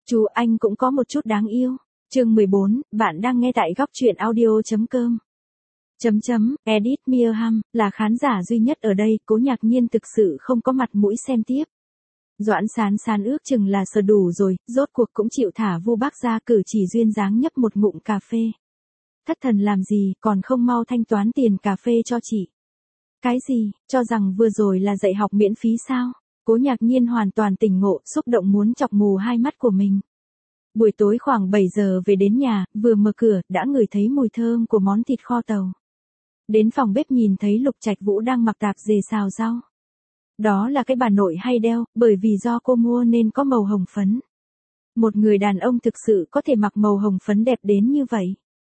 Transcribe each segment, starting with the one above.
Chú anh cũng có một chút đáng yêu. Chương 14, bạn đang nghe tại góc truyện audio.com. Edith Meerham, là khán giả duy nhất ở đây, Cố Nhạc Nhiên thực sự không có mặt mũi xem tiếp. Doãn Sán Sán ước chừng là sờ đủ rồi, rốt cuộc cũng chịu thả Vu Bác ra, cử chỉ duyên dáng nhấp một ngụm cà phê. Thất thần làm gì, còn không mau thanh toán tiền cà phê cho chị. Cái gì, cho rằng vừa rồi là dạy học miễn phí sao? Cố Nhạc Nhiên hoàn toàn tỉnh ngộ, xúc động muốn chọc mù hai mắt của mình. Buổi tối khoảng 7 giờ về đến nhà, vừa mở cửa, đã ngửi thấy mùi thơm của món thịt kho tàu. Đến phòng bếp nhìn thấy Lục Trạch Vũ đang mặc tạp dề xào rau. Đó là cái bà nội hay đeo, bởi vì do cô mua nên có màu hồng phấn. Một người đàn ông thực sự có thể mặc màu hồng phấn đẹp đến như vậy.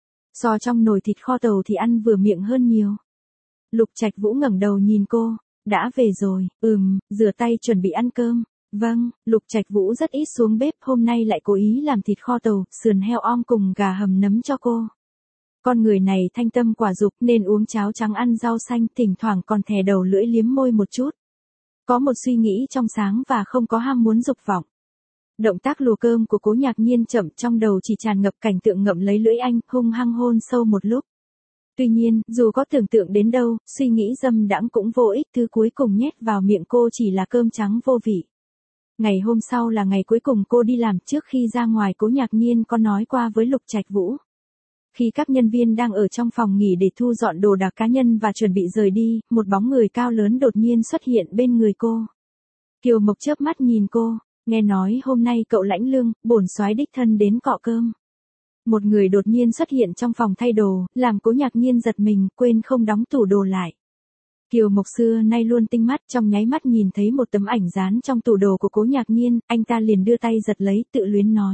So trong nồi thịt kho tàu thì ăn vừa miệng hơn nhiều. Lục Trạch Vũ ngẩng đầu nhìn cô, đã về rồi, rửa tay chuẩn bị ăn cơm. Vâng, Lục Trạch Vũ rất ít xuống bếp, hôm nay lại cố ý làm thịt kho tàu, sườn heo om cùng gà hầm nấm cho cô. Con người này thanh tâm quả dục nên uống cháo trắng ăn rau xanh, thỉnh thoảng còn thè đầu lưỡi liếm môi một chút. Có một suy nghĩ trong sáng và không có ham muốn dục vọng. Động tác lùa cơm của Cố Nhạc Nhiên chậm, trong đầu chỉ tràn ngập cảnh tượng ngậm lấy lưỡi anh, hung hăng hôn sâu một lúc. Tuy nhiên, dù có tưởng tượng đến đâu, suy nghĩ dâm đãng cũng vô ích, thứ cuối cùng nhét vào miệng cô chỉ là cơm trắng vô vị. Ngày hôm sau là ngày cuối cùng cô đi làm, trước khi ra ngoài Cố Nhạc Nhiên có nói qua với Lục Trạch Vũ. Khi các nhân viên đang ở trong phòng nghỉ để thu dọn đồ đạc cá nhân và chuẩn bị rời đi, một bóng người cao lớn đột nhiên xuất hiện bên người cô. Kiều Mộc chớp mắt nhìn cô, nghe nói hôm nay cậu lãnh lương, bổn soái đích thân đến cọ cơm. Một người đột nhiên xuất hiện trong phòng thay đồ, làm Cố Nhạc Nhiên giật mình, quên không đóng tủ đồ lại. Kiều Mộc xưa nay luôn tinh mắt, trong nháy mắt nhìn thấy một tấm ảnh dán trong tủ đồ của Cố Nhạc Nhiên, anh ta liền đưa tay giật lấy, tự luyến nói.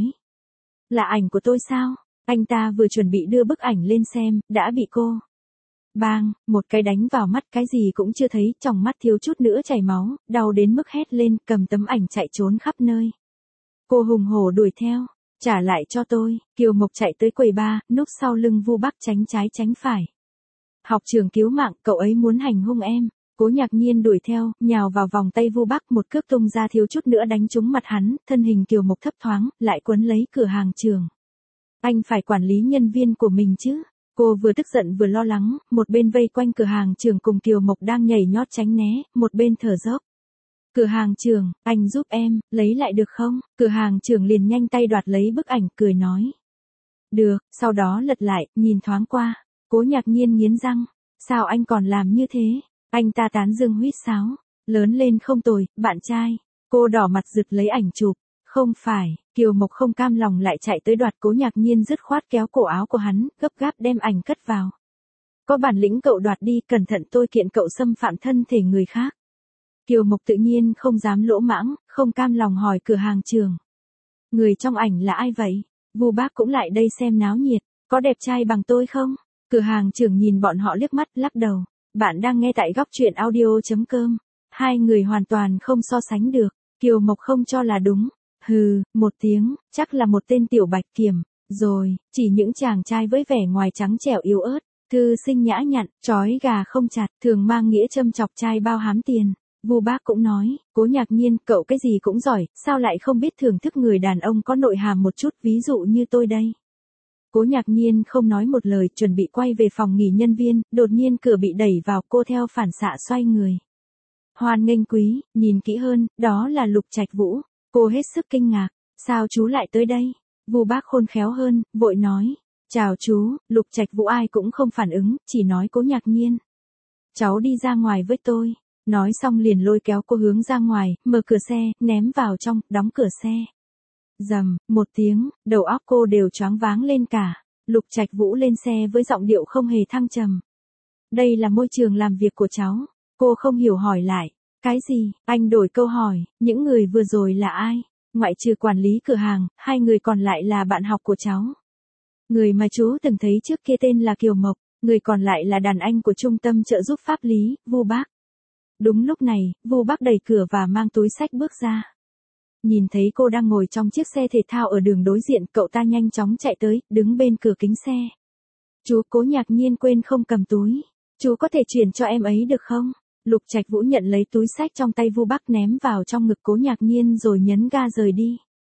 Là ảnh của tôi sao? Anh ta vừa chuẩn bị đưa bức ảnh lên xem, đã bị cô. Bang, một cái đánh vào mắt, cái gì cũng chưa thấy, trong mắt thiếu chút nữa chảy máu, đau đến mức hét lên, cầm tấm ảnh chạy trốn khắp nơi. Cô hùng hổ đuổi theo, trả lại cho tôi. Kiều Mộc chạy tới quầy bar, núp sau lưng Vu Bác tránh trái tránh phải. Học trường cứu mạng, cậu ấy muốn hành hung em. Cố Nhạc Nhiên đuổi theo, nhào vào vòng tay Vu Bác, một cước tung ra thiếu chút nữa đánh trúng mặt hắn, thân hình Kiều Mộc thấp thoáng, lại quấn lấy cửa hàng trường. Anh phải quản lý nhân viên của mình chứ. Cô vừa tức giận vừa lo lắng, một bên vây quanh cửa hàng trường cùng Kiều Mộc đang nhảy nhót tránh né, một bên thở dốc. Cửa hàng trường, anh giúp em, lấy lại được không? Cửa hàng trường liền nhanh tay đoạt lấy bức ảnh, cười nói. Được, sau đó lật lại, nhìn thoáng qua. Cố Nhạc Nhiên nghiến răng. Sao anh còn làm như thế? Anh ta tán dương huýt sáo. Lớn lên không tồi, bạn trai. Cô đỏ mặt giật lấy ảnh chụp. Không phải, Kiều Mộc không cam lòng lại chạy tới đoạt, Cố Nhạc Nhiên dứt khoát kéo cổ áo của hắn, gấp gáp đem ảnh cất vào. Có bản lĩnh cậu đoạt đi, cẩn thận tôi kiện cậu xâm phạm thân thể người khác. Kiều Mộc tự nhiên không dám lỗ mãng, không cam lòng hỏi cửa hàng trường. Người trong ảnh là ai vậy? Vu Bác cũng lại đây xem náo nhiệt, có đẹp trai bằng tôi không? Cửa hàng trưởng nhìn bọn họ liếc mắt, lắc đầu. Bạn đang nghe tại góc truyện audio.com. Hai người hoàn toàn không so sánh được. Kiều Mộc không cho là đúng. Hừ, một tiếng, chắc là một tên tiểu bạch kiểm. Rồi, chỉ những chàng trai với vẻ ngoài trắng trẻo yếu ớt, thư sinh nhã nhặn, trói gà không chặt, thường mang nghĩa châm chọc trai bao hám tiền. Vu Bác cũng nói, Cố Nhạc Nhiên, cậu cái gì cũng giỏi, sao lại không biết thưởng thức người đàn ông có nội hàm một chút, ví dụ như tôi đây. Cố Nhạc Nhiên không nói một lời, chuẩn bị quay về phòng nghỉ nhân viên, đột nhiên cửa bị đẩy vào, cô theo phản xạ xoay người. Hoan nghênh quý, nhìn kỹ hơn, đó là Lục Trạch Vũ. Cô hết sức kinh ngạc, sao chú lại tới đây? Vu Bác khôn khéo hơn, vội nói, chào chú. Lục Trạch Vũ ai cũng không phản ứng, chỉ nói Cố Nhạc Nhiên. Cháu đi ra ngoài với tôi. Nói xong liền lôi kéo cô hướng ra ngoài, mở cửa xe, ném vào trong, đóng cửa xe. Rầm, một tiếng, đầu óc cô đều choáng váng lên cả. Lục Trạch Vũ lên xe với giọng điệu không hề thăng trầm. Đây là môi trường làm việc của cháu. Cô không hiểu hỏi lại. Cái gì? Anh đổi câu hỏi, những người vừa rồi là ai? Ngoại trừ quản lý cửa hàng, hai người còn lại là bạn học của cháu. Người mà chú từng thấy trước kia tên là Kiều Mộc, người còn lại là đàn anh của trung tâm trợ giúp pháp lý, Vu Bác. Đúng lúc này, Vu Bác đẩy cửa và mang túi xách bước ra. Nhìn thấy cô đang ngồi trong chiếc xe thể thao ở đường đối diện, cậu ta nhanh chóng chạy tới, đứng bên cửa kính xe. Chú, Cố Nhạc Nhiên quên không cầm túi. Chú có thể chuyển cho em ấy được không? Lục Trạch Vũ nhận lấy túi xách trong tay Vu Bác ném vào trong ngực Cố Nhạc Nhiên rồi nhấn ga rời đi.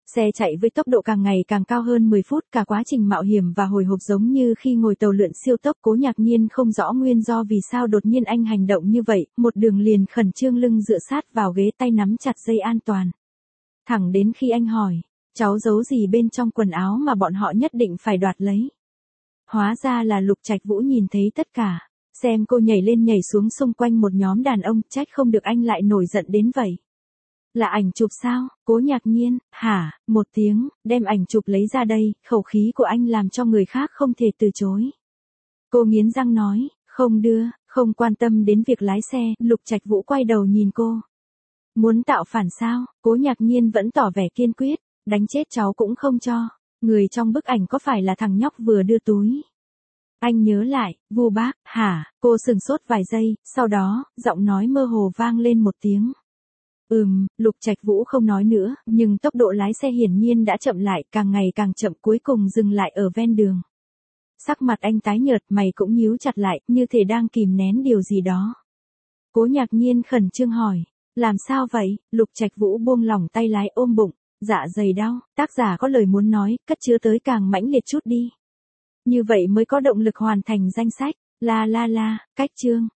Xe chạy với tốc độ càng ngày càng cao hơn 10 phút, cả quá trình mạo hiểm và hồi hộp giống như khi ngồi tàu lượn siêu tốc. Cố Nhạc Nhiên không rõ nguyên do vì sao đột nhiên anh hành động như vậy, một đường liền khẩn trương lưng dựa sát vào ghế, tay nắm chặt dây an toàn. Thẳng đến khi anh hỏi, cháu giấu gì bên trong quần áo mà bọn họ nhất định phải đoạt lấy. Hóa ra là Lục Trạch Vũ nhìn thấy tất cả, xem cô nhảy lên nhảy xuống xung quanh một nhóm đàn ông, trách không được anh lại nổi giận đến vậy. Là ảnh chụp sao? Cố Nhạc Nhiên, hả, một tiếng, đem ảnh chụp lấy ra đây, khẩu khí của anh làm cho người khác không thể từ chối. Cô nghiến răng nói, không đưa, không quan tâm đến việc lái xe. Lục Trạch Vũ quay đầu nhìn cô. Muốn tạo phản sao? Cố Nhạc Nhiên vẫn tỏ vẻ kiên quyết, đánh chết cháu cũng không cho. Người trong bức ảnh có phải là thằng nhóc vừa đưa túi? Anh nhớ lại, Vu Bác, hả? Cô sừng sốt vài giây, sau đó, giọng nói mơ hồ vang lên một tiếng. Lục Trạch Vũ không nói nữa, nhưng tốc độ lái xe hiển nhiên đã chậm lại, càng ngày càng chậm, cuối cùng dừng lại ở ven đường. Sắc mặt anh tái nhợt, mày cũng nhíu chặt lại, như thể đang kìm nén điều gì đó. Cố Nhạc Nhiên khẩn trương hỏi, làm sao vậy? Lục Trạch Vũ buông lỏng tay lái, ôm bụng, dạ dày đau, tác giả có lời muốn nói, cất chứa tới càng mãnh liệt chút đi. Như vậy mới có động lực hoàn thành danh sách, la, cách chương.